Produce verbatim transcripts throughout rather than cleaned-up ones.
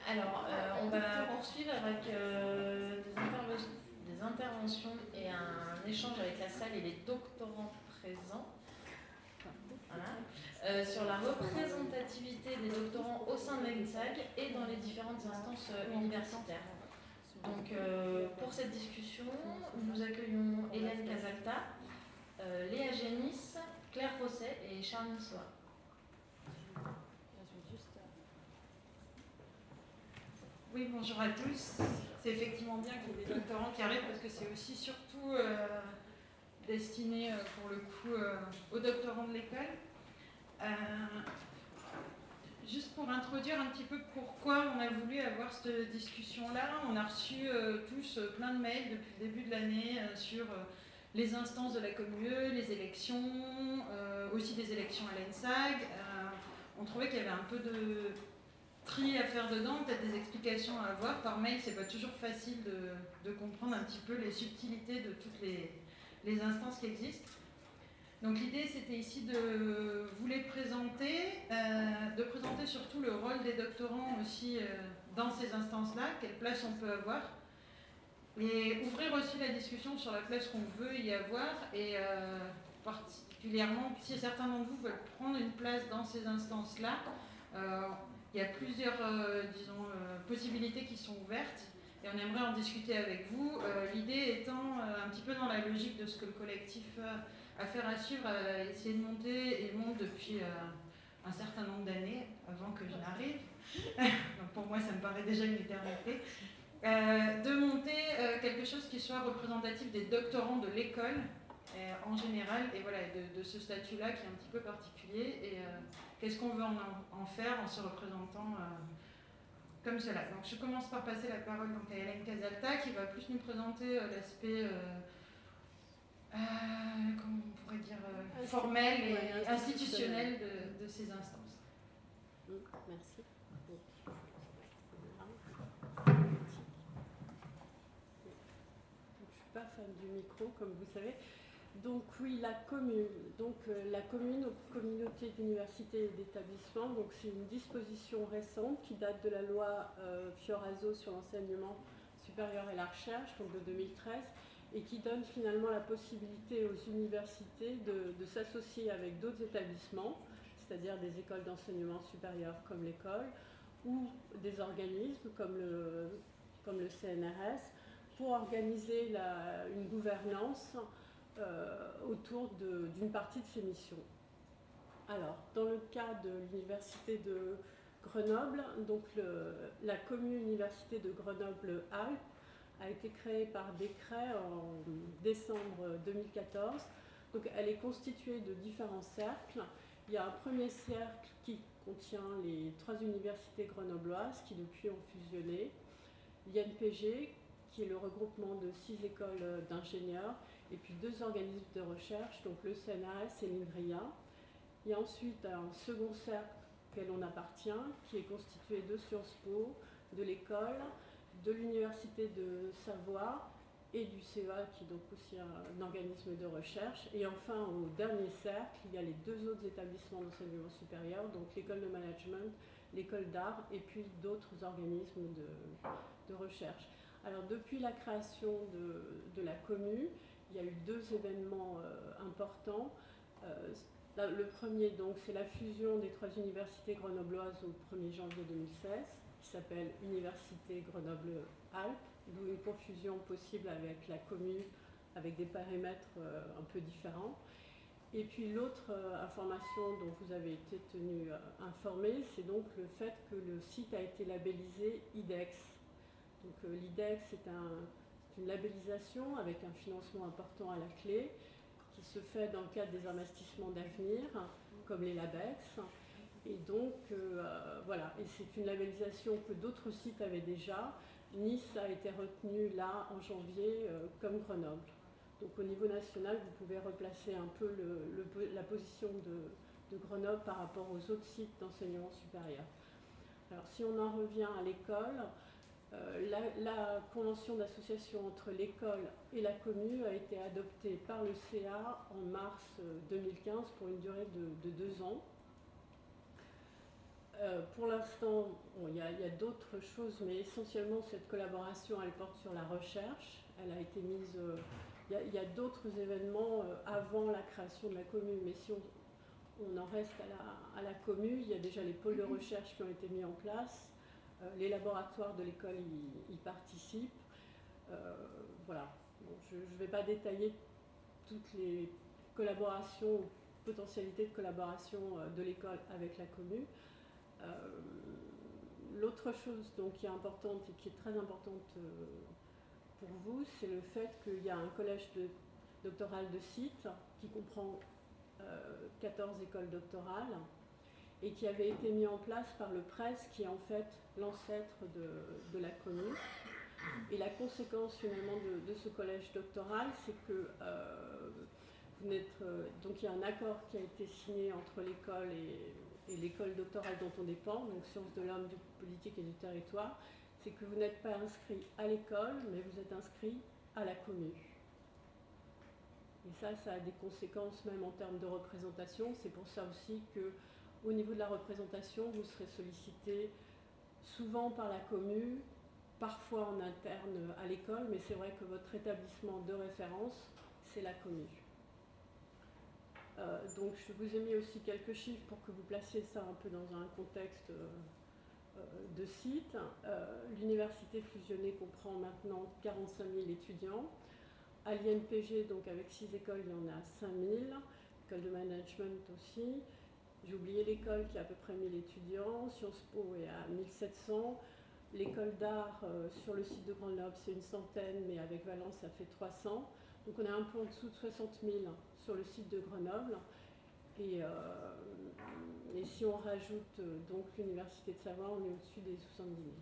Alors, euh, on va poursuivre avec euh, des, interve- des interventions et un échange avec la salle et les doctorants présents. Voilà. Euh, sur la représentativité des doctorants au sein de l'E N S A G et dans les différentes instances euh, universitaires. Donc, euh, pour cette discussion, nous accueillons Hélène Casalta, euh, Léa Génis, Claire Rosset et Charline Soa. Oui, bonjour à tous. C'est effectivement bien qu'il y ait des doctorants qui arrivent parce que c'est aussi surtout euh, destiné euh, pour le coup euh, aux doctorants de l'école. Euh, juste pour introduire un petit peu pourquoi on a voulu avoir cette discussion-là, on a reçu euh, tous euh, plein de mails depuis le début de l'année euh, sur euh, les instances de la Commune, les élections, euh, aussi des élections à l'E N S A G. Euh, on trouvait qu'il y avait un peu de tri à faire dedans, peut-être des explications à avoir. Par mail, c'est pas toujours facile de, de comprendre un petit peu les subtilités de toutes les, les instances qui existent. Donc l'idée, c'était ici de vous les présenter, euh, de présenter surtout le rôle des doctorants aussi euh, dans ces instances-là, quelle place on peut avoir, et ouvrir aussi la discussion sur la place qu'on veut y avoir, et euh, particulièrement si certains d'entre vous veulent prendre une place dans ces instances-là. Euh, Il y a plusieurs euh, disons, euh, possibilités qui sont ouvertes et on aimerait en discuter avec vous. Euh, l'idée étant euh, un petit peu dans la logique de ce que le collectif euh, Affaires à suivre a essayé de monter et monte depuis euh, un certain nombre d'années avant que je n'arrive. Donc pour moi, ça me paraît déjà une éternité. Euh, de monter euh, quelque chose qui soit représentatif des doctorants de l'école euh, en général et voilà, de, de ce statut-là qui est un petit peu particulier. Et, euh, qu'est-ce qu'on veut en, en faire en se représentant euh, comme cela. Donc je commence par passer la parole donc, à Hélène Casalta qui va plus nous présenter euh, l'aspect, euh, euh, comment on pourrait dire, euh, formel et ouais, institutionnel de, de ces instances. Merci. Je ne suis pas fan du micro, comme vous savez. Donc oui, la commune, donc euh, la commune aux communautés d'universités et d'établissements, donc c'est une disposition récente qui date de la loi euh, Fioraso sur l'enseignement supérieur et la recherche, donc de deux mille treize, et qui donne finalement la possibilité aux universités de, de s'associer avec d'autres établissements, c'est-à-dire des écoles d'enseignement supérieur comme l'école, ou des organismes comme le, comme le C N R S, pour organiser la, une gouvernance Euh, autour de, d'une partie de ces missions. Alors, dans le cas de l'université de Grenoble, donc le, la commune université de Grenoble-Alpes a été créée par décret en décembre deux mille quatorze. Donc, elle est constituée de différents cercles. Il y a un premier cercle qui contient les trois universités grenobloises qui depuis ont fusionné. L'I N P G, qui est le regroupement de six écoles d'ingénieurs, et puis deux organismes de recherche, donc le C N R S et l'INRIA. Il y a ensuite un second cercle auquel on appartient, qui est constitué de Sciences Po, de l'école, de l'Université de Savoie et du C E A, qui est donc aussi un, un organisme de recherche. Et enfin, au dernier cercle, il y a les deux autres établissements d'enseignement supérieur, donc l'école de management, l'école d'art, et puis d'autres organismes de, de recherche. Alors, depuis la création de, de la commune, il y a eu deux événements euh, importants. Euh, là, le premier, donc, c'est la fusion des trois universités grenobloises au premier janvier deux mille seize, qui s'appelle Université Grenoble-Alpes, d'où une confusion possible avec la commune, avec des paramètres euh, un peu différents. Et puis l'autre euh, information dont vous avez été tenu euh, informé, c'est donc le fait que le site a été labellisé I D E X. Donc euh, l'I D E X, c'est un... une labellisation avec un financement important à la clé qui se fait dans le cadre des investissements d'avenir comme les LabEx et donc euh, voilà, et c'est une labellisation que d'autres sites avaient déjà. Nice a été retenu là en janvier euh, comme Grenoble. Donc au niveau national, vous pouvez replacer un peu le, le, la position de, de Grenoble par rapport aux autres sites d'enseignement supérieur. Alors si on en revient à l'école, Euh, la, la convention d'association entre l'école et la commune a été adoptée par le C A en mars deux mille quinze pour une durée de, de deux ans. Euh, pour l'instant, bon, il y a, il y a d'autres choses, mais essentiellement cette collaboration, elle porte sur la recherche. Elle a été mise. Euh, il y a, il y a d'autres événements euh, avant la création de la commune, mais si on, on en reste à la, à la commune, il y a déjà les pôles de recherche qui ont été mis en place. Euh, les laboratoires de l'école y, y participent. Euh, voilà. Bon, je ne vais pas détailler toutes les collaborations, potentialités de collaboration de l'école avec la commune. Euh, L'autre chose donc, qui est importante et qui est très importante euh, pour vous, c'est le fait qu'il y a un collège de, doctoral de Site qui comprend euh, quatorze écoles doctorales et qui avait été mis en place par le P R E S, qui est en fait l'ancêtre de, de la commune. Et la conséquence finalement de, de ce collège doctoral, c'est que euh, vous n'êtes, euh, donc il y a un accord qui a été signé entre l'école et et l'école doctorale dont on dépend, donc sciences de l'homme, du politique et du territoire, c'est que vous n'êtes pas inscrit à l'école, mais vous êtes inscrit à la commune. Et ça, ça a des conséquences même en termes de représentation. C'est pour ça aussi qu'au niveau de la représentation, vous serez sollicité souvent par la commune, parfois en interne à l'école, mais c'est vrai que votre établissement de référence, c'est la commune. Euh, donc je vous ai mis aussi quelques chiffres pour que vous placiez ça un peu dans un contexte euh, euh, de Site. Euh, L'université fusionnée comprend maintenant quarante-cinq mille étudiants. À l'I N P G, donc avec six écoles, il y en a cinq mille. L'école de management aussi. J'ai oublié l'école qui a à peu près mille étudiants. Sciences Po est à mille sept cents. L'école d'art euh, sur le site de Grenoble, c'est une centaine, mais avec Valence, ça fait trois cents. Donc on a un peu en dessous de soixante mille sur le site de Grenoble. Et, euh, et si on rajoute euh, donc l'Université de Savoie, on est au-dessus des soixante-dix mille.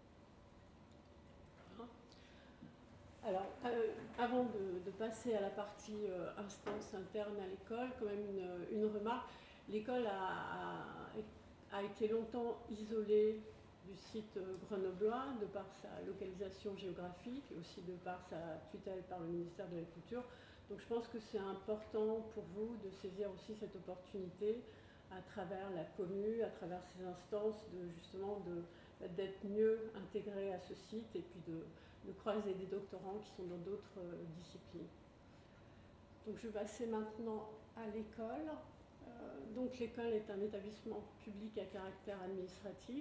Alors, euh, avant de, de passer à la partie euh, instance interne à l'école, quand même une, une remarque. L'école a, a, a été longtemps isolée du site grenoblois de par sa localisation géographique et aussi de par sa tutelle par le ministère de la Culture. Donc je pense que c'est important pour vous de saisir aussi cette opportunité à travers la commune, à travers ces instances, de justement de, d'être mieux intégrés à ce site et puis de, de croiser des doctorants qui sont dans d'autres euh, disciplines. Donc je vais passer maintenant à l'école. Euh, donc l'école est un établissement public à caractère administratif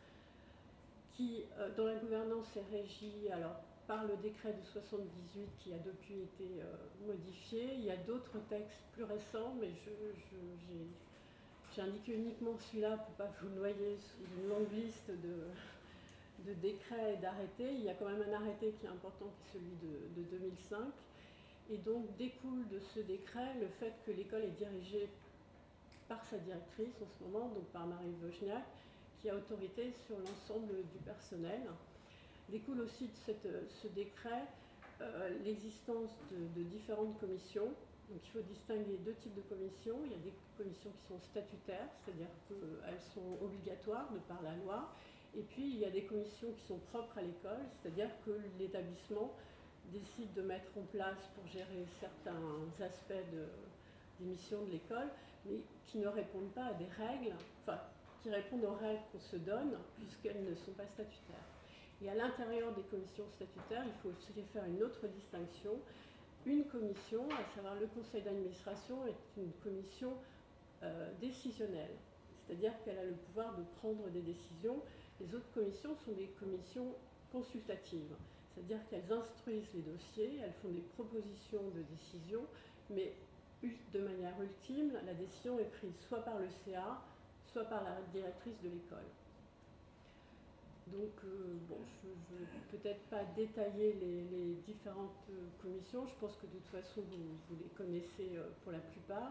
qui, euh, dont la gouvernance est régie alors, par le décret de soixante-dix-huit qui a depuis été euh, modifié. Il y a d'autres textes plus récents, mais je, je, j'ai, j'ai indiqué uniquement celui-là pour ne pas vous noyer sous une longue liste de, de décrets et d'arrêtés. Il y a quand même un arrêté qui est important, qui est celui de, de deux mille cinq. Et donc découle de ce décret le fait que l'école est dirigée par sa directrice en ce moment, donc par Marie Wojniak, qui a autorité sur l'ensemble du personnel. Découle aussi de cette, ce décret euh, l'existence de, de différentes commissions. Donc il faut distinguer deux types de commissions. Il y a des commissions qui sont statutaires, c'est-à-dire qu'elles sont obligatoires de par la loi. Et puis il y a des commissions qui sont propres à l'école, c'est-à-dire que l'établissement décide de mettre en place pour gérer certains aspects de, des missions de l'école, mais qui ne répondent pas à des règles, enfin, qui répondent aux règles qu'on se donne, puisqu'elles ne sont pas statutaires. Et à l'intérieur des commissions statutaires, il faut aussi faire une autre distinction. Une commission, à savoir le conseil d'administration, est une commission euh, décisionnelle, c'est-à-dire qu'elle a le pouvoir de prendre des décisions. Les autres commissions sont des commissions consultatives, c'est-à-dire qu'elles instruisent les dossiers, elles font des propositions de décision, mais de manière ultime, la décision est prise soit par le C A, soit par la directrice de l'école. Donc, euh, bon, je ne vais peut-être pas détailler les, les différentes euh, commissions, je pense que de toute façon, vous, vous les connaissez euh, pour la plupart.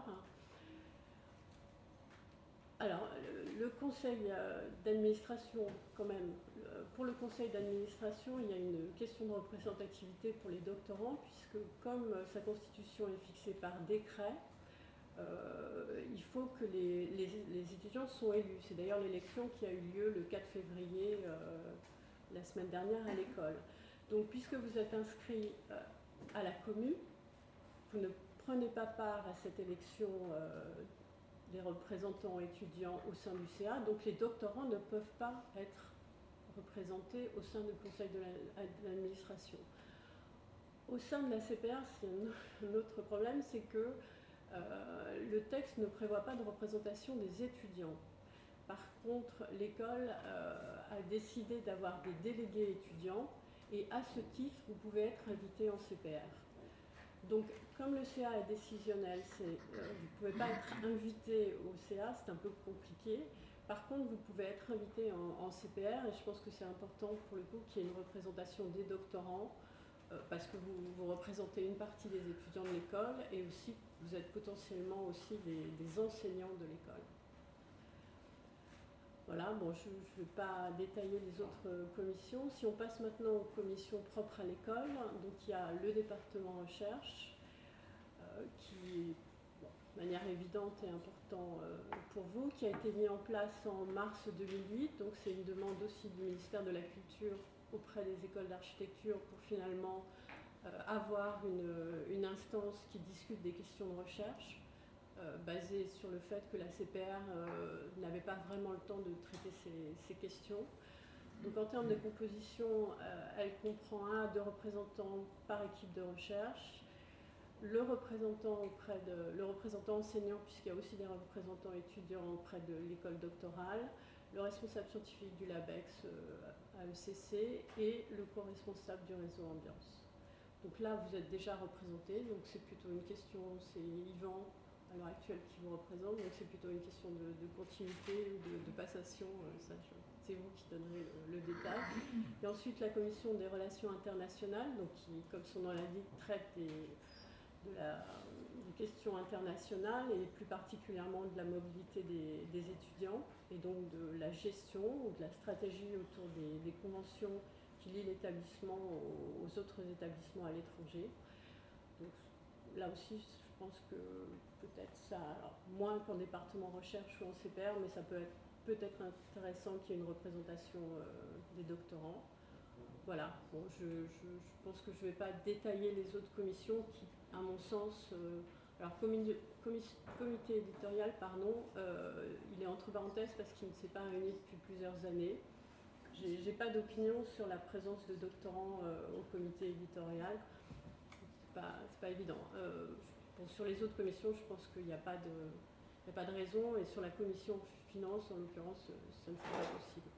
Alors, le, le conseil euh, d'administration, quand même, euh, pour le conseil d'administration, il y a une question de représentativité pour les doctorants, puisque comme euh, sa constitution est fixée par décret, Euh, il faut que les, les, les étudiants soient élus. C'est d'ailleurs l'élection qui a eu lieu le quatre février, euh, la semaine dernière, à l'école. Donc, puisque vous êtes inscrit euh, à la commune, vous ne prenez pas part à cette élection euh, les représentants étudiants au sein du C A, donc les doctorants ne peuvent pas être représentés au sein du conseil de l'administration. Au sein de la C P R, c'est un autre problème, c'est que euh, le texte ne prévoit pas de représentation des étudiants. Par contre, l'école euh, a décidé d'avoir des délégués étudiants et à ce titre, vous pouvez être invité en C P R. Donc, comme le C A est décisionnel, c'est, euh, vous ne pouvez pas être invité au C A, c'est un peu compliqué. Par contre, vous pouvez être invité en, en C P R et je pense que c'est important pour le coup qu'il y ait une représentation des doctorants euh, parce que vous, vous représentez une partie des étudiants de l'école et aussi vous êtes potentiellement aussi des, des enseignants de l'école. Voilà, bon, je ne vais pas détailler les autres commissions. Si on passe maintenant aux commissions propres à l'école, donc il y a le département recherche, euh, qui, bon, de manière évidente et important euh, pour vous, qui a été mis en place en mars deux mille huit. Donc c'est une demande aussi du ministère de la Culture auprès des écoles d'architecture pour finalement euh, avoir une, une instance qui discute des questions de recherche. Euh, basé sur le fait que la C P R euh, n'avait pas vraiment le temps de traiter ces, ces questions. Donc en termes de composition, euh, elle comprend un à deux représentants par équipe de recherche, le représentant, auprès de, le représentant enseignant, puisqu'il y a aussi des représentants étudiants auprès de l'école doctorale, le responsable scientifique du LABEX euh, à E C C et le co-responsable du réseau Ambiance. Donc là, vous êtes déjà représentés, donc c'est plutôt une question, c'est Yvan à l'heure actuelle qui vous représente, donc c'est plutôt une question de, de continuité ou de, de passation, euh, ça, c'est vous qui donnerez le, le détail. Et ensuite la commission des relations internationales, donc qui, comme son nom l'indique, traite des, de la, des questions internationales et plus particulièrement de la mobilité des, des étudiants et donc de la gestion ou de la stratégie autour des, des conventions qui lient l'établissement aux, aux autres établissements à l'étranger. Donc là aussi, je pense que peut-être ça, alors, moins qu'en département recherche ou en C P R, mais ça peut être peut-être intéressant qu'il y ait une représentation euh, des doctorants. Voilà, bon, je, je, je pense que je ne vais pas détailler les autres commissions qui, à mon sens, euh, alors comité, comité éditorial, pardon, euh, il est entre parenthèses parce qu'il ne s'est pas réuni depuis plusieurs années. Je n'ai pas d'opinion sur la présence de doctorants euh, au comité éditorial. C'est pas, c'est pas évident. Euh, bon, sur les autres commissions, je pense qu'il n'y a pas de, il n'y a pas de raison, et sur la commission finance, en l'occurrence, ça ne serait pas possible.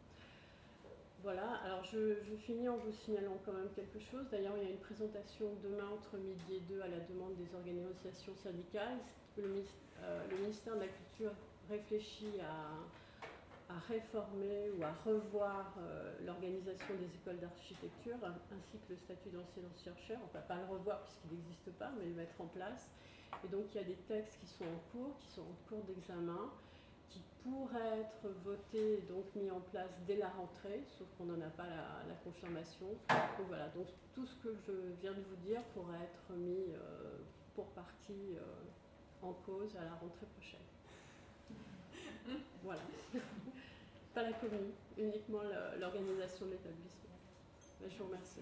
Voilà, alors je, je finis en vous signalant quand même quelque chose. D'ailleurs, il y a une présentation demain entre midi et deux à la demande des organisations syndicales. Le, euh, le ministère de la Culture réfléchit à, à réformer ou à revoir euh, l'organisation des écoles d'architecture ainsi que le statut d'enseignant-chercheur. On ne va pas le revoir puisqu'il n'existe pas, mais le mettre en place. Et donc, il y a des textes qui sont en cours, qui sont en cours d'examen, qui pourraient être votés et donc mis en place dès la rentrée, sauf qu'on n'en a pas la, la confirmation. Donc voilà, donc tout ce que je viens de vous dire pourrait être mis euh, pour partie euh, en cause à la rentrée prochaine. Voilà. Pas la commune, uniquement l'organisation de l'établissement. Je vous remercie.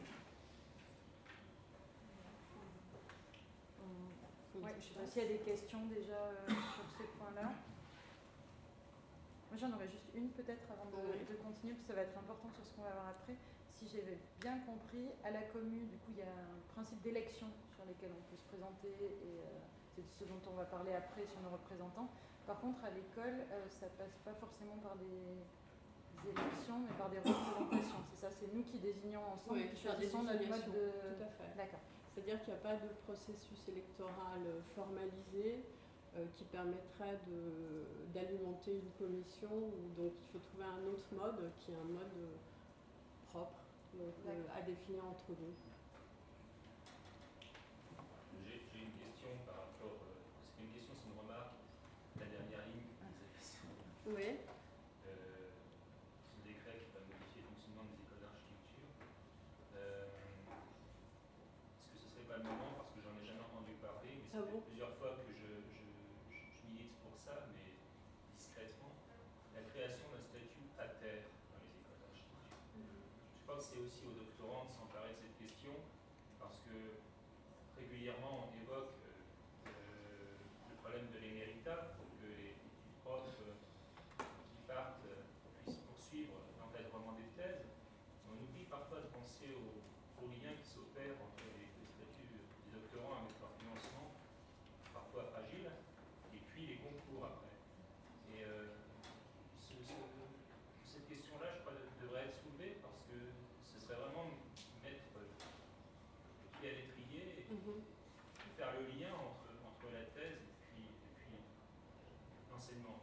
Ouais, je ne sais pas s'il y a des questions déjà euh, sur ces points-là. Moi, j'en aurais juste une peut-être avant de, oui. de continuer, parce que ça va être important sur ce qu'on va voir après. Si j'avais bien compris, à la commune, du coup, il y a un principe d'élection sur lesquels on peut se présenter, et euh, c'est ce dont on va parler après sur nos représentants. Par contre, à l'école, euh, ça ne passe pas forcément par des, des élections, mais par des représentations. C'est ça, c'est nous qui désignons ensemble, oui, qui choisissons notre mode de... Tout à fait. D'accord. C'est-à-dire qu'il n'y a pas de processus électoral formalisé euh, qui permettrait de, d'alimenter une commission. Donc il faut trouver un autre mode qui est un mode propre donc, euh, à définir entre nous. J'ai, j'ai une question par rapport, euh, c'est une question, c'est une remarque, la dernière ligne que vous avez sur oui. euh, ce décret qui va modifier le fonctionnement des écoles d'architecture. Euh, est-ce que ce serait pas le moment, parce que j'en ai jamais entendu parler, mais ça ah fait bon plusieurs fois que je, je, je, je milite pour ça, mais discrètement, la création d'un statut à terre dans les écoles d'architecture. Je crois que c'est aussi aux doctorants de s'emparer de cette question, parce que régulièrement on évoque euh, le problème de l'éméritat, pour que les, faire le lien entre, entre la thèse et puis, et puis l'enseignement.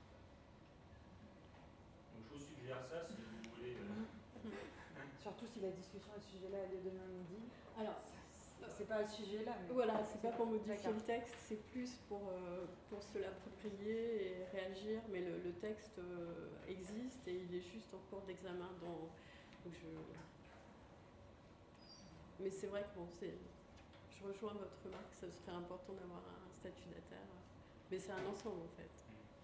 Donc je vous suggère ça si vous voulez. Euh... Surtout si la discussion à ce sujet-là a lieu demain midi. Alors, c'est pas à ce sujet-là. Mais voilà, c'est pas pour modifier D'accord. le texte, c'est plus pour, euh, pour se l'approprier et réagir. Mais le, le texte euh, existe et il est juste en cours d'examen. Dans, donc je... Mais c'est vrai que bon, c'est, je rejoins votre remarque, ça serait important d'avoir un statut-dataire. Mais c'est un ensemble en fait.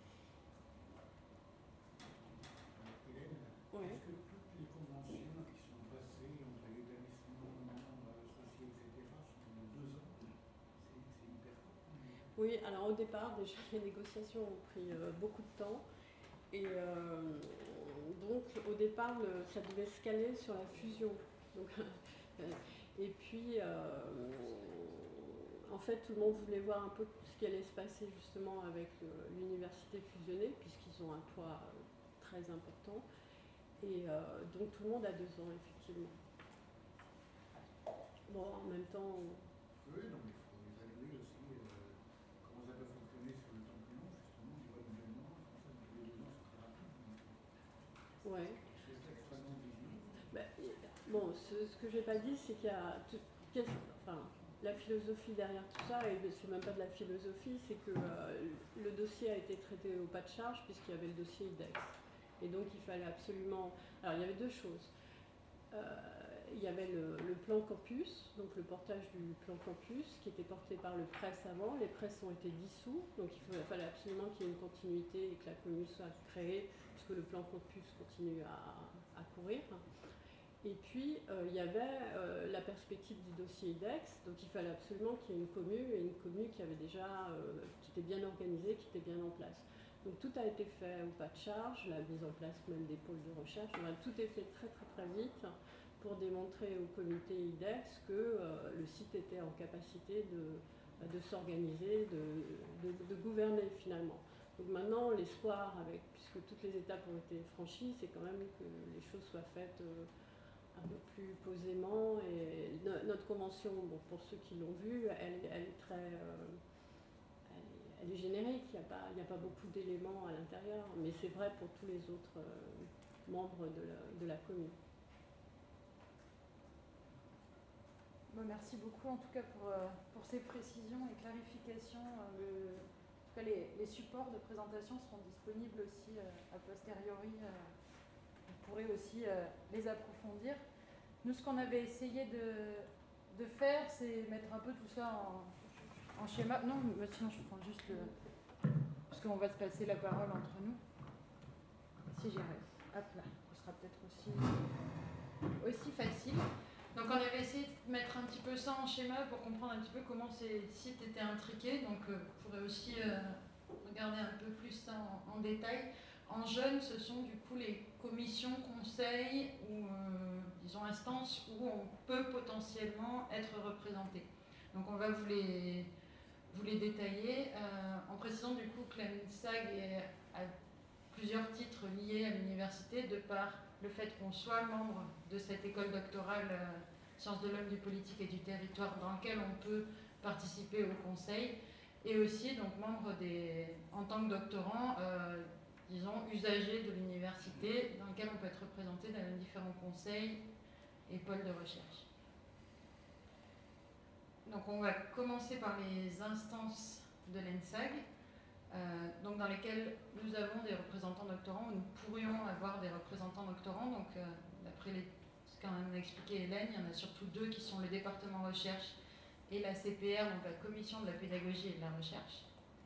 Oui. Est-ce que toutes les conventions qui sont passées entre l'établissement, membres, associés, et cetera sont de deux ans? C'est, c'est hyper court. Oui, alors au départ, déjà, les négociations ont pris euh, beaucoup de temps. Et euh, donc, au départ, le, ça devait se caler sur la fusion. Donc, et puis, euh, en fait, tout le monde voulait voir un peu ce qui allait se passer justement avec euh, l'université fusionnée, puisqu'ils ont un poids euh, très important. Et euh, donc tout le monde a deux ans, effectivement. Bon, en même temps... Oui, non, mais il faut évaluer aussi euh, comment ça peut fonctionner sur le temps plus long, justement, du renouvellement, comme ça, les deux ans, c'est très rapide. Donc, ouais. c'est extrêmement visible. Bah, bon, ce, ce que j'ai pas dit, c'est qu'il y a... Tout, enfin, la philosophie derrière tout ça, et c'est même pas de la philosophie, c'est que euh, le dossier a été traité au pas de charge, puisqu'il y avait le dossier I D E X. Et donc il fallait absolument... Alors il y avait deux choses. Euh, il y avait le, le plan campus, donc le portage du plan campus, qui était porté par le presse avant. Les presses ont été dissous, donc il fallait absolument qu'il y ait une continuité et que la commune soit créée, puisque le plan campus continue à, à courir. Et puis euh, il y avait euh, la perspective du dossier I D E X, donc il fallait absolument qu'il y ait une commune, et une commune qui avait déjà, euh, qui était bien organisée, qui était bien en place. Donc tout a été fait au pas de charge, la mise en place même des pôles de recherche, enfin, tout est fait très très très vite pour démontrer au comité I D E X que euh, le site était en capacité de, de s'organiser, de, de, de gouverner finalement. Donc maintenant l'espoir, avec, puisque toutes les étapes ont été franchies, c'est quand même que les choses soient faites euh, un peu plus posément. Et no, notre convention, bon, pour ceux qui l'ont vue, elle, elle est très... Euh, Elle est générique, il n'y a, a pas beaucoup d'éléments à l'intérieur, mais c'est vrai pour tous les autres euh, membres de la, de la commune. Bon, merci beaucoup en tout cas pour, euh, pour ces précisions et clarifications. Euh, le, en tout cas, les, les supports de présentation seront disponibles aussi euh, a posteriori. Euh, vous pourrez aussi euh, les approfondir. Nous, ce qu'on avait essayé de, de faire, c'est mettre un peu tout ça en... En schéma, non, mais sinon je prends juste le... Parce qu'on va se passer la parole entre nous. Si j'y arrive. Hop là, ce sera peut-être aussi, aussi facile. Donc on avait essayé de mettre un petit peu ça en schéma pour comprendre un petit peu comment ces sites étaient intriqués. Donc euh, vous pourrez aussi euh, regarder un peu plus ça en, en détail. En jaune, ce sont du coup les commissions, conseils ou euh, disons instances où on peut potentiellement être représenté. Donc on va vous les... vous les détailler, euh, en précisant du coup que la MINSAG est à plusieurs titres liés à l'université, de par le fait qu'on soit membre de cette école doctorale euh, Sciences de l'Homme, du Politique et du Territoire, dans laquelle on peut participer au conseil, et aussi donc membre des, en tant que doctorant, euh, disons, usager de l'université, dans lequel on peut être représenté dans les différents conseils et pôles de recherche. Donc on va commencer par les instances de l'ENSAG, euh, donc dans lesquelles nous avons des représentants doctorants, ou nous pourrions avoir des représentants doctorants. Donc euh, d'après les, ce qu'a expliqué Hélène, il y en a surtout deux qui sont le département recherche et la C P R, donc la commission de la pédagogie et de la recherche.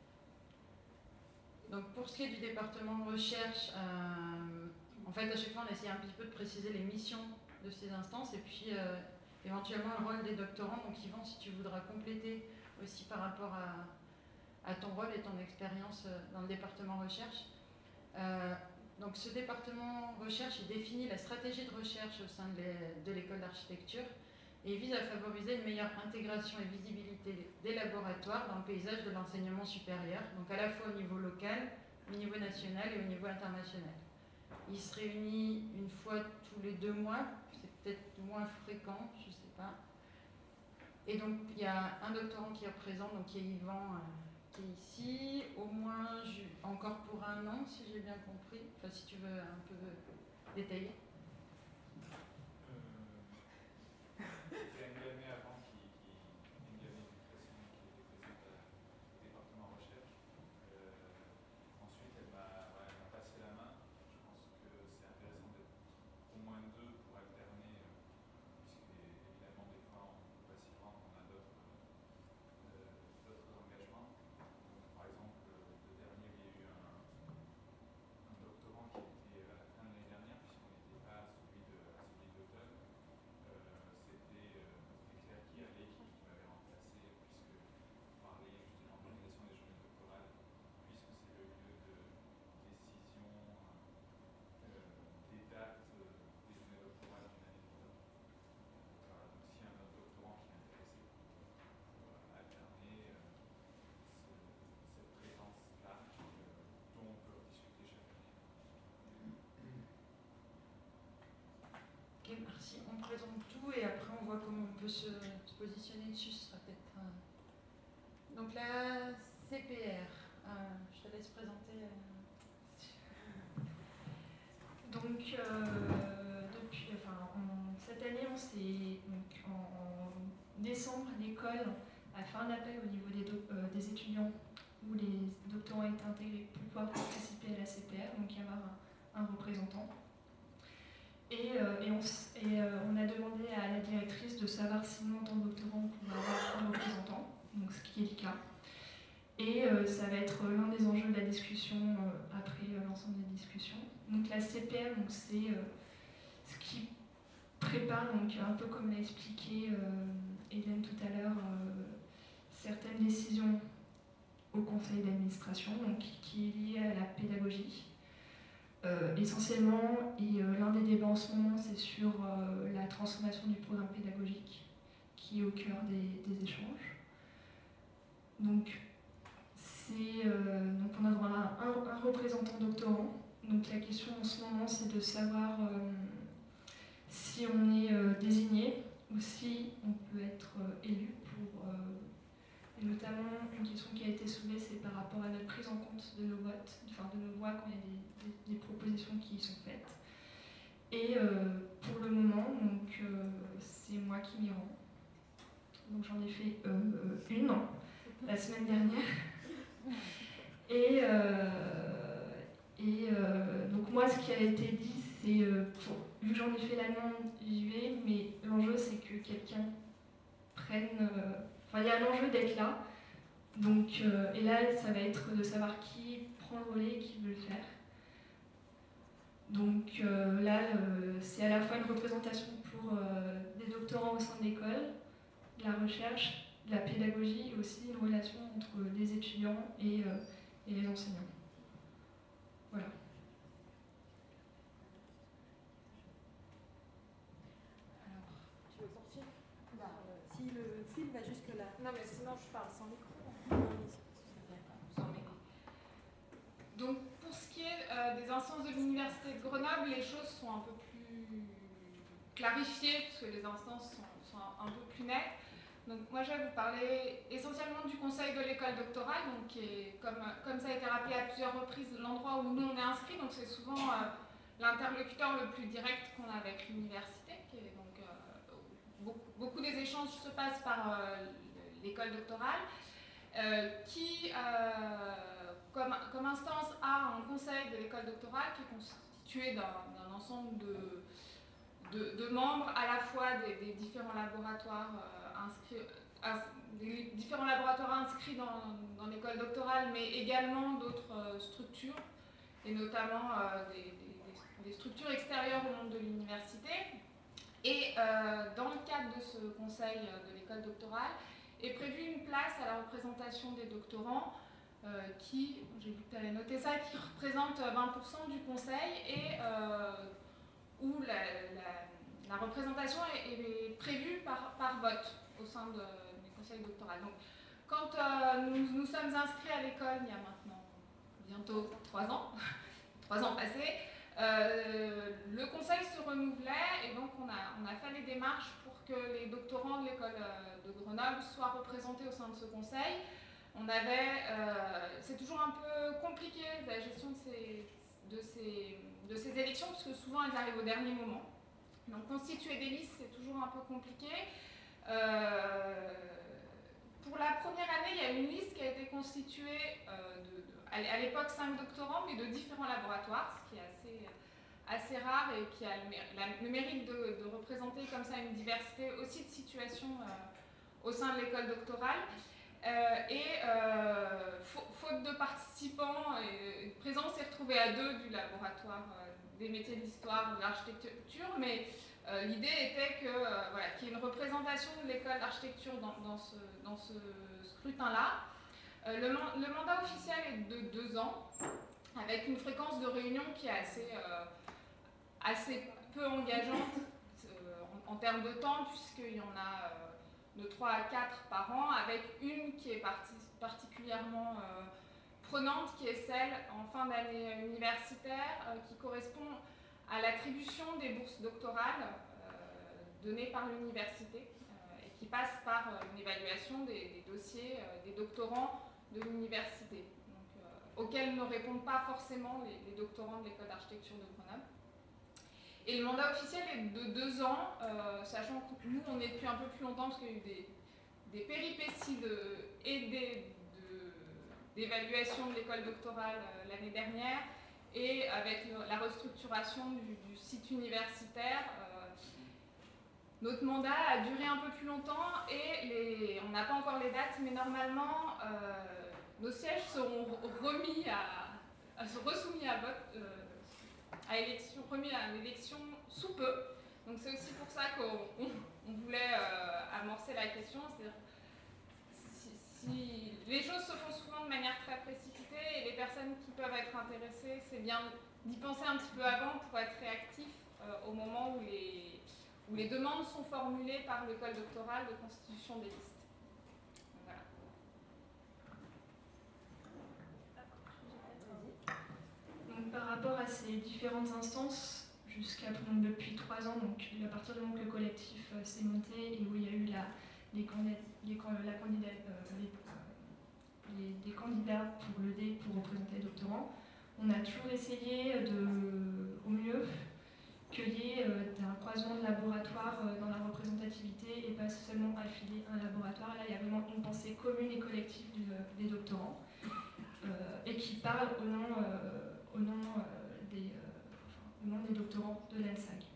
Donc pour ce qui est du département recherche, euh, en fait à chaque fois on essaie un petit peu de préciser les missions de ces instances, et puis euh, éventuellement le rôle des doctorants. Donc Yvan, si tu voudras compléter aussi par rapport à, à ton rôle et ton expérience dans le département recherche. Euh, donc ce département recherche, il définit la stratégie de recherche au sein de l'école d'architecture et vise à favoriser une meilleure intégration et visibilité des laboratoires dans le paysage de l'enseignement supérieur, donc à la fois au niveau local, au niveau national et au niveau international. Il se réunit une fois tous les deux mois, c'est peut-être moins fréquent, je ne sais pas. Et donc il y a un doctorant qui est présent, donc qui est Yvan, euh, qui est ici, au moins ju- encore pour un an, si j'ai bien compris. Enfin, si tu veux un peu détailler. C'était une année avant qui, qui une année d'éducation qui était présente au département recherche. Euh, ensuite, elle m'a ouais, elle m'a passé la main. Je pense que c'est intéressant d'être au moins deux pour alterner, euh, puisque évidemment des fois on ne peut pas s'y rendre, on a d'autres euh, d'autres engagements. Donc, par exemple, le dernier, il y a eu un, un doctorant qui était à la fin de l'année dernière, puisqu'on n'était pas à celui de à celui d'automne. Euh, c'était euh, c'était Claire qui allait, qui, qui m'avait remplacé, puisque on parlait justement de l'organisation des journées doctorales, puisque c'est le lieu de décision euh, des dates euh, des journées doctorales d'une année d'automne. Euh, voilà, donc s'il y a un autre doctorant qui est intéressé pour, pour alterner euh, ce, cette présence-là, euh, dont on peut discuter chaque année. Ok, merci. On présente tout et après on voit comment on peut se, se positionner dessus. Ce sera peut-être un... Donc la C P R, euh, je te laisse présenter. euh. Donc euh, depuis, enfin, on- cette année, on s'est donc en décembre, l'école a fait un appel au niveau des, doc- euh, des étudiants où les doctorants ont été intégrés pour pouvoir participer à la C P R, donc il y avoir un, un représentant. Et, euh, et, on, s- et euh, on a demandé à la directrice de savoir si nous, en tant que doctorants, on pouvait avoir un représentant, donc ce qui est le cas. Et euh, ça va être l'un des enjeux de la discussion euh, après euh, l'ensemble des discussions. Donc la C P R, donc, c'est euh, ce qui prépare, donc, un peu comme l'a expliqué euh, Hélène tout à l'heure, euh, certaines décisions au conseil d'administration, donc, qui est lié à la pédagogie. Euh, essentiellement, et euh, l'un des débats en ce moment, c'est sur euh, la transformation du programme pédagogique qui est au cœur des, des échanges. Donc, c'est, euh, donc on a droit à un, un représentant doctorant. Donc la question en ce moment, c'est de savoir euh, si on est euh, désigné ou si on peut être euh, élu pour... Euh, et notamment, une question qui a été soulevée, c'est par rapport à notre prise en compte de nos votes, enfin de nos voix quand il y a des, des, des propositions qui y sont faites. Et euh, pour le moment, donc euh, c'est moi qui m'y rends. Donc j'en ai fait euh, une la semaine dernière. Et, euh, et euh, donc moi, ce qui a été dit, c'est, euh, pour, vu que j'en ai fait la demande, j'y vais, mais l'enjeu, c'est que quelqu'un prenne... Euh, enfin, il y a un enjeu d'être là. Donc, euh, et là, ça va être de savoir qui prend le relais et qui veut le faire. Donc euh, là, euh, c'est à la fois une représentation pour euh, des doctorants au sein de l'école, de la recherche, de la pédagogie, et aussi une relation entre les étudiants et, euh, et les enseignants. Voilà. Alors, tu veux poursuivre bah, euh, Si le fil va jusque-là. Non, mais sinon, je parle sans micro. Sans micro. Donc, pour ce qui est euh, des instances de l'Université de Grenoble, les choses sont un peu plus clarifiées, puisque les instances sont, sont un, un peu plus nettes. Donc, moi, je vais vous parler essentiellement du conseil de l'école doctorale, donc, qui est, comme, comme ça a été rappelé à plusieurs reprises, l'endroit où nous, on est inscrits. Donc, c'est souvent euh, l'interlocuteur le plus direct qu'on a avec l'université. Qui est, donc, euh, beaucoup, beaucoup des échanges se passent par euh, l'école doctorale, euh, qui... Euh, Comme, comme instance a un conseil de l'école doctorale qui est constitué d'un, d'un ensemble de, de, de membres, à la fois des, des différents laboratoires euh, inscrits, euh, des différents laboratoires inscrits dans, dans l'école doctorale, mais également d'autres euh, structures, et notamment euh, des, des, des structures extérieures au monde de l'université. Et euh, dans le cadre de ce conseil de l'école doctorale, est prévue une place à la représentation des doctorants, Euh, qui, j'ai vu que tu avais noté ça, qui représente vingt pour cent du conseil et euh, où la, la, la représentation est, est prévue par, par vote au sein de, du conseil doctoral. Donc, quand euh, nous nous sommes inscrits à l'école il y a maintenant bientôt trois ans, trois ans passés, euh, le conseil se renouvelait et donc on a, on a a fait les démarches pour que les doctorants de l'école de Grenoble soient représentés au sein de ce conseil. On avait, euh, c'est toujours un peu compliqué la gestion de ces, de, ces, de ces élections, parce que souvent elles arrivent au dernier moment. Donc constituer des listes, c'est toujours un peu compliqué. Euh, pour la première année, il y a une liste qui a été constituée, euh, de, de, à l'époque cinq doctorants, mais de différents laboratoires, ce qui est assez, assez rare et qui a le, la, le mérite de, de représenter comme ça une diversité aussi de situations euh, au sein de l'école doctorale. Euh, et euh, faute de participants, et, et présent, on s'est retrouvé à deux du laboratoire euh, des métiers de l'histoire, de l'architecture, mais euh, l'idée était que, euh, voilà, qu'il y ait une représentation de l'école d'architecture dans, dans ce, dans ce scrutin-là. Euh, le, le mandat officiel est de deux ans, avec une fréquence de réunion qui est assez, euh, assez peu engageante euh, en, en termes de temps, puisqu'il y en a euh, de trois à quatre par an, avec une qui est parti, particulièrement euh, prenante, qui est celle en fin d'année universitaire, euh, qui correspond à l'attribution des bourses doctorales euh, données par l'université euh, et qui passe par euh, une évaluation des, des dossiers euh, des doctorants de l'université, euh, auxquels ne répondent pas forcément les, les doctorants de l'école d'architecture de Grenoble. Et le mandat officiel est de deux ans, euh, sachant que nous, on est depuis un peu plus longtemps parce qu'il y a eu des, des péripéties de, et des, de, d'évaluation de l'école doctorale euh, l'année dernière, et avec le, la restructuration du, du site universitaire, euh, notre mandat a duré un peu plus longtemps et les, on n'a pas encore les dates, mais normalement, euh, nos sièges seront remis à, à resoumis à vote. Euh, à élection, remis à l'élection sous peu. Donc c'est aussi pour ça qu'on on, on voulait euh, amorcer la question, c'est-à-dire si, si les choses se font souvent de manière très précipitée et les personnes qui peuvent être intéressées, c'est bien d'y penser un petit peu avant pour être réactif euh, au moment où les, où les demandes sont formulées par l'école doctorale de constitution des listes. Voilà. Donc, par rapport à ces différentes instances, jusqu'à donc, depuis trois ans, donc à partir du moment que le collectif euh, s'est monté et où il y a eu la, les, candidats, les, la candidat, euh, les, euh, les, des candidats pour le D pour représenter les doctorants, on a toujours essayé de, au mieux qu'il y ait euh, un croisement de laboratoires euh, dans la représentativité et pas seulement affilier un laboratoire. Là, il y a vraiment une pensée commune et collective du, des doctorants euh, et qui parle au nom euh, au nom, euh, des, euh, au nom des doctorants de l'ENSAG.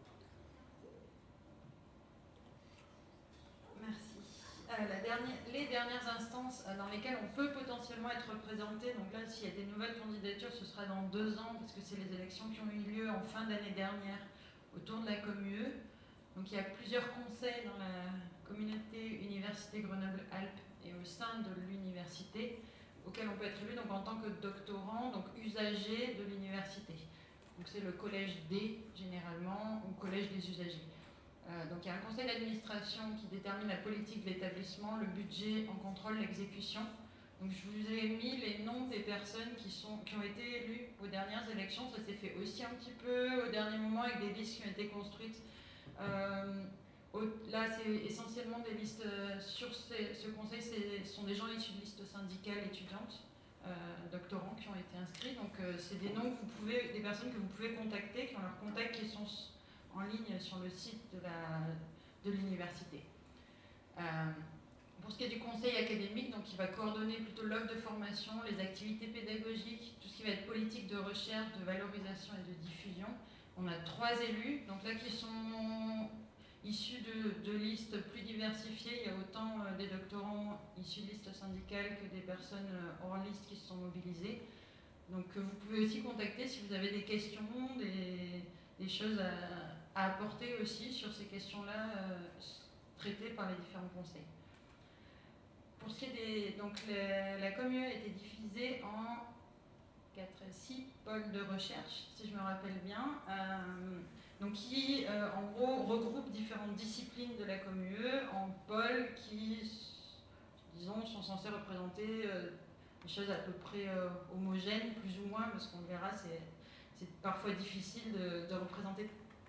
Merci. Euh, la dernière, les dernières instances euh, dans lesquelles on peut potentiellement être représenté, donc là s'il y a des nouvelles candidatures, ce sera dans deux ans, parce que c'est les élections qui ont eu lieu en fin d'année dernière autour de la ComUE. Donc il y a plusieurs conseils dans la communauté Université Grenoble-Alpes et au sein de l'université, auquel on peut être élu donc, en tant que doctorant, donc usager de l'université. Donc c'est le collège D généralement, ou collège des usagers. Euh, donc il y a un conseil d'administration qui détermine la politique de l'établissement, le budget, en contrôle l'exécution. Donc je vous ai mis les noms des personnes qui, sont, qui ont été élues aux dernières élections. Ça s'est fait aussi un petit peu au dernier moment avec des listes qui ont été construites. Euh, Là, c'est essentiellement des listes euh, sur ces, ce conseil, ce sont des gens issus de listes syndicales étudiantes, euh, doctorants qui ont été inscrits. Donc, euh, c'est des noms que vous pouvez, des personnes que vous pouvez contacter, qui ont leurs contacts qui sont en ligne sur le site de la de l'université. Euh, pour ce qui est du conseil académique, donc il va coordonner plutôt l'offre de formation, les activités pédagogiques, tout ce qui va être politique de recherche, de valorisation et de diffusion. On a trois élus, donc là qui sont issus de, de listes plus diversifiées. Il y a autant euh, des doctorants issus de listes syndicales que des personnes euh, hors liste qui se sont mobilisées. Donc euh, vous pouvez aussi contacter si vous avez des questions, des, des choses à, à apporter aussi sur ces questions-là euh, traitées par les différents conseils. Pour ce qui est des... Donc la, la ComUE a été divisée en quatre, six pôles de recherche, si je me rappelle bien. Euh, Donc qui, euh, en gros, regroupe différentes disciplines de la ComUE en pôles qui, disons, sont censés représenter euh, des choses à peu près euh, homogènes, plus ou moins, parce qu'on verra, c'est, c'est parfois difficile de, de représenter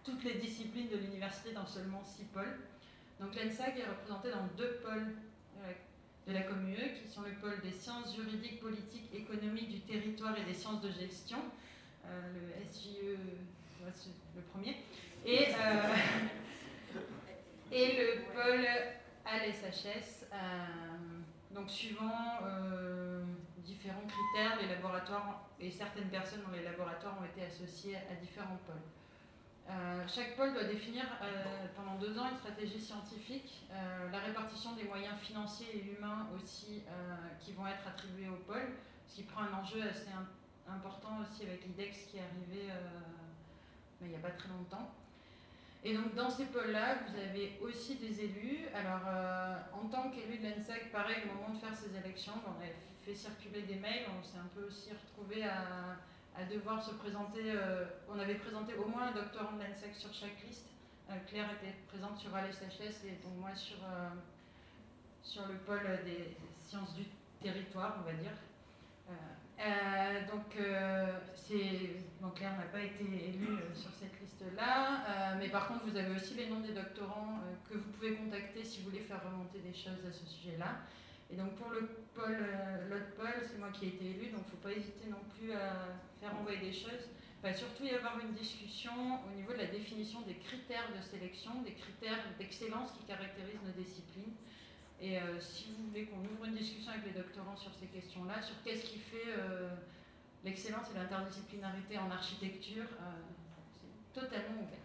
toutes les disciplines de l'université dans seulement six pôles. Donc l'ENSAC est représenté dans deux pôles euh, de la Comue, qui sont le pôle des sciences juridiques, politiques, économiques du territoire et des sciences de gestion, euh, le S J E, c'est le premier, et, euh, et le pôle à l'S H S, euh, donc suivant euh, différents critères, les laboratoires et certaines personnes dans les laboratoires ont été associées à différents pôles. Euh, chaque pôle doit définir euh, pendant deux ans une stratégie scientifique, euh, la répartition des moyens financiers et humains aussi euh, qui vont être attribués au pôle, ce qui prend un enjeu assez un, important aussi avec l'I D E X qui est arrivé euh, mais il n'y a pas très longtemps. Et donc dans ces pôles-là, vous avez aussi des élus. Alors euh, en tant qu'élu de l'ENSAC, pareil, au moment de faire ces élections, j'en ai fait circuler des mails, on s'est un peu aussi retrouvé à... à devoir se présenter, euh, on avait présenté au moins un doctorant de l'ENSAC sur chaque liste. Euh, Claire était présente sur A L S H S et donc moi sur, euh, sur le pôle des, des sciences du territoire, on va dire. Euh, euh, donc, euh, donc Claire n'a pas été élue euh, sur cette liste-là, euh, mais par contre vous avez aussi les noms des doctorants euh, que vous pouvez contacter si vous voulez faire remonter des choses à ce sujet-là. Et donc pour le pôle, euh, l'autre pôle, c'est moi qui ai été élue, donc il ne faut pas hésiter non plus à faire envoyer des choses. Il va surtout y avoir une discussion au niveau de la définition des critères de sélection, des critères d'excellence qui caractérisent nos disciplines. Et euh, si vous voulez qu'on ouvre une discussion avec les doctorants sur ces questions-là, sur qu'est-ce qui fait euh, l'excellence et l'interdisciplinarité en architecture, euh, c'est totalement ouvert.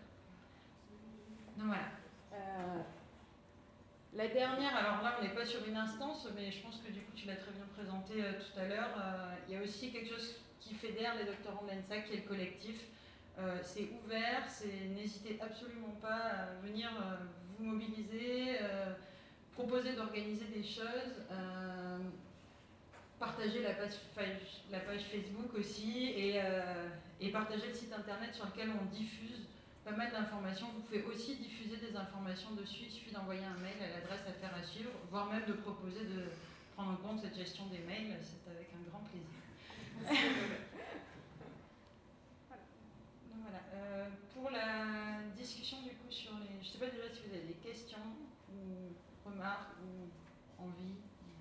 Donc voilà. Euh, La dernière, alors là on n'est pas sur une instance, mais je pense que du coup tu l'as très bien présenté euh, tout à l'heure, euh, il y a aussi quelque chose qui fédère les doctorants de l'ENSAC, qui est le collectif. Euh, c'est ouvert, c'est, n'hésitez absolument pas à venir euh, vous mobiliser, euh, proposer d'organiser des choses, euh, partager la page, la page Facebook aussi, et, euh, et partager le site internet sur lequel on diffuse pas mal d'informations. Vous pouvez aussi diffuser des informations dessus, il suffit d'envoyer un mail à l'adresse à faire à suivre, voire même de proposer de prendre en compte cette gestion des mails, c'est avec un grand plaisir. Donc voilà. Euh, pour la discussion du coup sur les... Je ne sais pas déjà si vous avez des questions ou remarques ou envies.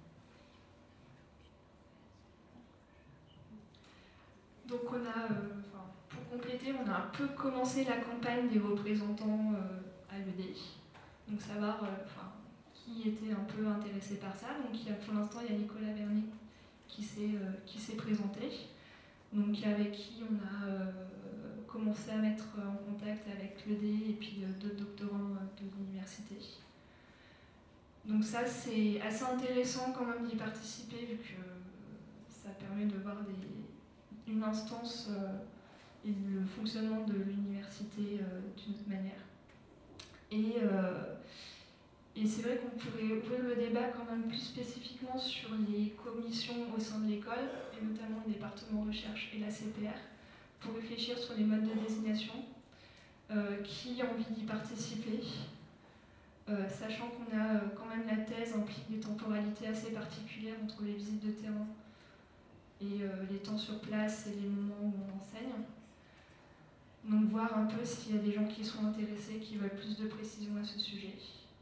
Donc on a, euh, enfin, pour compléter, on a un peu commencé la campagne des représentants euh, à l'E D I. Donc savoir euh, enfin, qui était un peu intéressé par ça. Donc il y a, pour l'instant, il y a Nicolas Vernier qui s'est euh, qui s'est présenté. Donc avec qui on a euh, commencé à mettre en contact avec l'E D I et puis euh, d'autres doctorants euh, de l'université. Donc ça c'est assez intéressant quand même d'y participer vu que ça permet de voir des, une instance euh, et le fonctionnement de l'université euh, d'une autre manière. Et, euh, et c'est vrai qu'on pourrait ouvrir le débat quand même plus spécifiquement sur les commissions au sein de l'école, et notamment le département recherche et la C P R, pour réfléchir sur les modes de désignation, euh, qui a envie d'y participer, euh, sachant qu'on a euh, quand même la thèse implique des temporalités assez particulières entre les visites de terrain et euh, les temps sur place et les moments où on enseigne. Donc voir un peu s'il y a des gens qui sont intéressés, qui veulent plus de précision à ce sujet.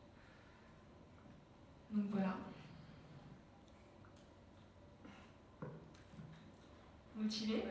Donc voilà. Motivé.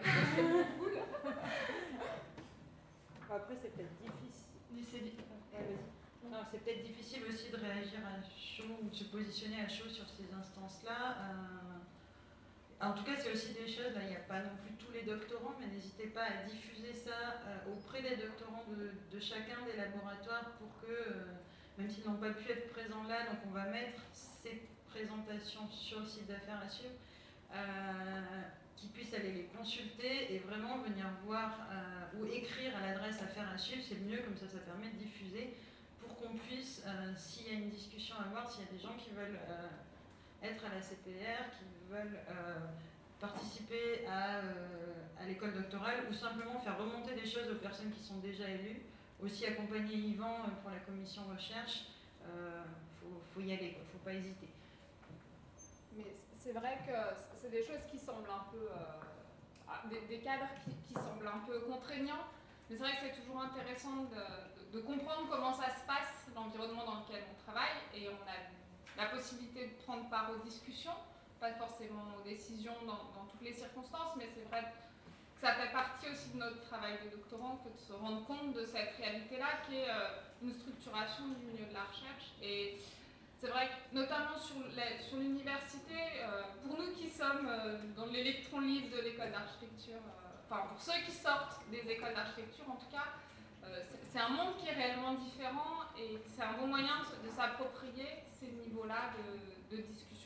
Après c'est peut-être difficile. Ouais, non, c'est peut-être difficile aussi de réagir à chaud ou de se positionner à chaud sur ces instances-là. Euh, En tout cas, c'est aussi des choses, là, il n'y a pas non plus tous les doctorants, mais n'hésitez pas à diffuser ça euh, auprès des doctorants de, de chacun des laboratoires pour que, euh, même s'ils n'ont pas pu être présents là, donc on va mettre ces présentations sur le site d'affaires à suivre, euh, qu'ils puissent aller les consulter et vraiment venir voir euh, ou écrire à l'adresse affaires à suivre, c'est le mieux, comme ça ça permet de diffuser pour qu'on puisse, euh, s'il y a une discussion à avoir, s'il y a des gens qui veulent euh, être à la C P R, qui veulent euh, participer à, euh, à l'école doctorale ou simplement faire remonter des choses aux personnes qui sont déjà élues, aussi accompagner Yvan pour la commission recherche, il euh, faut, faut y aller, il ne faut pas hésiter. Mais c'est vrai que c'est des choses qui semblent un peu, euh, des, des cadres qui, qui semblent un peu contraignants, Mais c'est vrai que c'est toujours intéressant de, de, de comprendre comment ça se passe, l'environnement dans lequel on travaille, et on a la possibilité de prendre part aux discussions, pas forcément aux décisions dans, dans toutes les circonstances, mais c'est vrai que ça fait partie aussi de notre travail de doctorant que de se rendre compte de cette réalité-là qui est euh, une structuration du milieu de la recherche. Et c'est vrai que notamment sur, les, sur l'université, euh, pour nous qui sommes euh, dans l'électron libre de l'école d'architecture, euh, enfin pour ceux qui sortent des écoles d'architecture en tout cas, euh, c'est, c'est un monde qui est réellement différent et c'est un bon moyen de, de s'approprier ces niveaux-là de, de discussion.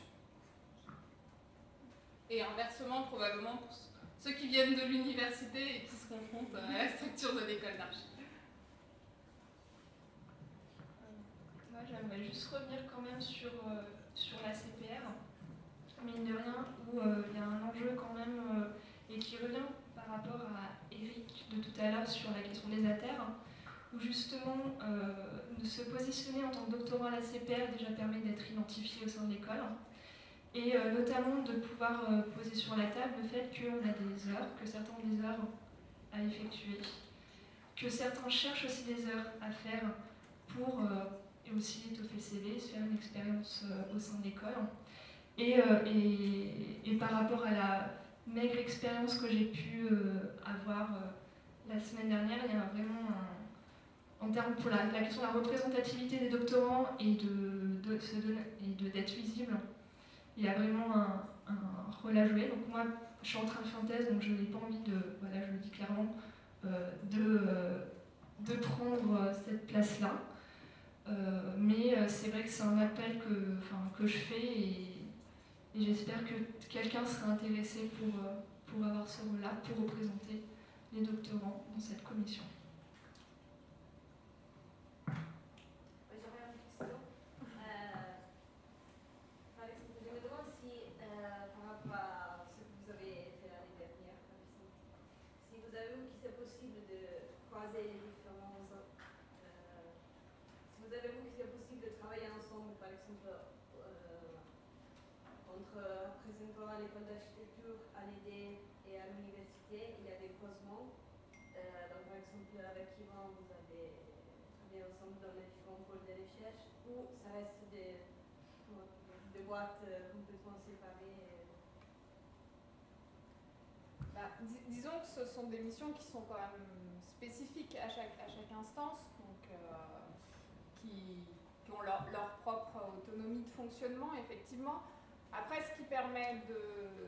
Et inversement, probablement pour ceux qui viennent de l'université et qui se confrontent à la structure de l'école d'architecture. Moi, j'aimerais juste revenir quand même sur, euh, sur la C P R, mine de rien, où il euh, y a un enjeu quand même, euh, et qui revient par rapport à Eric de tout à l'heure sur la question des attères, où justement, euh, de se positionner en tant que doctorant à la C P R déjà permet d'être identifié au sein de l'école, et euh, notamment de pouvoir euh, poser sur la table le fait qu'on a des heures, que certains ont des heures à effectuer, que certains cherchent aussi des heures à faire pour... Euh, et aussi étoffer le C V, se faire une expérience euh, au sein de l'école. Et, euh, et, et par rapport à la maigre expérience que j'ai pu euh, avoir euh, la semaine dernière, il y a vraiment un, en termes pour la, la question de la représentativité des doctorants et de, de, de, et de d'être visible, il y a vraiment un, un rôle à jouer. Donc moi, je suis en train de faire une thèse, donc je n'ai pas envie de, voilà, je le dis clairement, euh, de, euh, de prendre cette place-là. Euh, mais euh, c'est vrai que c'est un appel que, enfin, que je fais et, et j'espère que quelqu'un sera intéressé pour, euh, pour avoir ce rôle-là, pour représenter les doctorants dans cette commission. J'aurais une question. Euh, par exemple, je me demande si, euh, par rapport à ce que vous avez fait l'année dernière, si vous avez vu que c'est possible de croiser les différents... Vous avez vu que c'est possible de travailler ensemble, par exemple, euh, entre représentants à l'école d'architecture, à l'E D et à l'université, il y a des croisements. Euh, donc, par exemple, avec Yvan, vous avez travaillé ensemble dans les différents pôles de recherche, ou ça reste des, des boîtes complètement séparées. Bah, dis- disons que ce sont des missions qui sont quand même spécifiques à chaque, à chaque instance. Donc, euh, Qui, qui ont leur, leur propre autonomie de fonctionnement, effectivement. Après, ce qui permet de...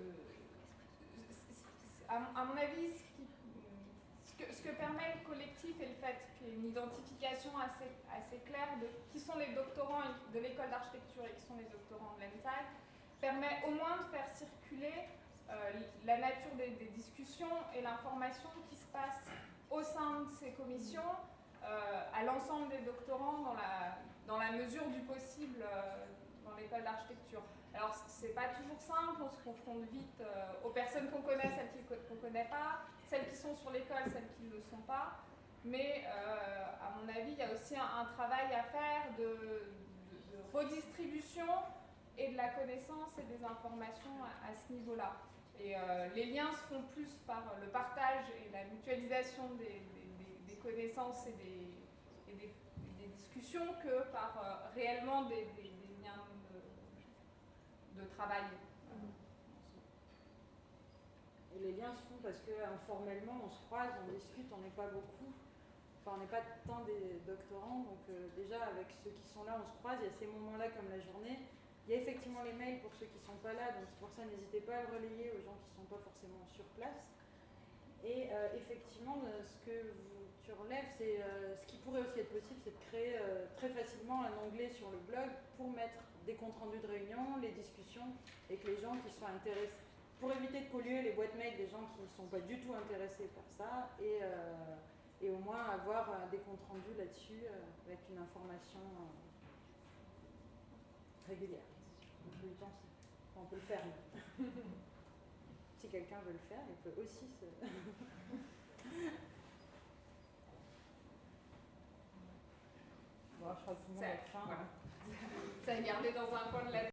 À, à mon avis, ce, qui, ce, que, ce que permet le collectif et le fait qu'il y ait une identification assez, assez claire de qui sont les doctorants de l'école d'architecture et qui sont les doctorants de l'E N S A I, permet au moins de faire circuler euh, la nature des, des discussions et l'information qui se passe au sein de ces commissions, Euh, à l'ensemble des doctorants dans la, dans la mesure du possible euh, dans l'école d'architecture. Alors c'est pas toujours simple, on se confronte vite euh, aux personnes qu'on connaît, celles qu'on ne connaît pas, celles qui sont sur l'école, celles qui ne le sont pas, mais euh, à mon avis il y a aussi un, un travail à faire de, de, de redistribution et de la connaissance et des informations à, à ce niveau-là. Et euh, les liens se font plus par le partage et la mutualisation des, des connaissances et des, et des, et des discussions que par euh, réellement des, des, des liens de, de travail. Et les liens se font parce qu'informellement on se croise, on discute, on n'est pas beaucoup, enfin on n'est pas tant des doctorants, donc euh, déjà avec ceux qui sont là on se croise, il y a ces moments-là comme la journée, il y a effectivement les mails pour ceux qui ne sont pas là, donc c'est pour ça n'hésitez pas à le relayer aux gens qui ne sont pas forcément sur place. Et euh, effectivement, ce que vous, tu relèves, c'est euh, ce qui pourrait aussi être possible, c'est de créer euh, très facilement un onglet sur le blog pour mettre des comptes rendus de réunion, les discussions, et que les gens qui sont intéressés, pour éviter de polluer les boîtes mail des gens qui ne sont pas du tout intéressés par ça, et, euh, et au moins avoir euh, des comptes rendus là-dessus euh, avec une information euh, régulière. Donc, le temps, enfin, on peut le faire. Si quelqu'un veut le faire, il peut aussi se... Bon, je crois que tout le monde a faim. Ça a gardé dans un coin de la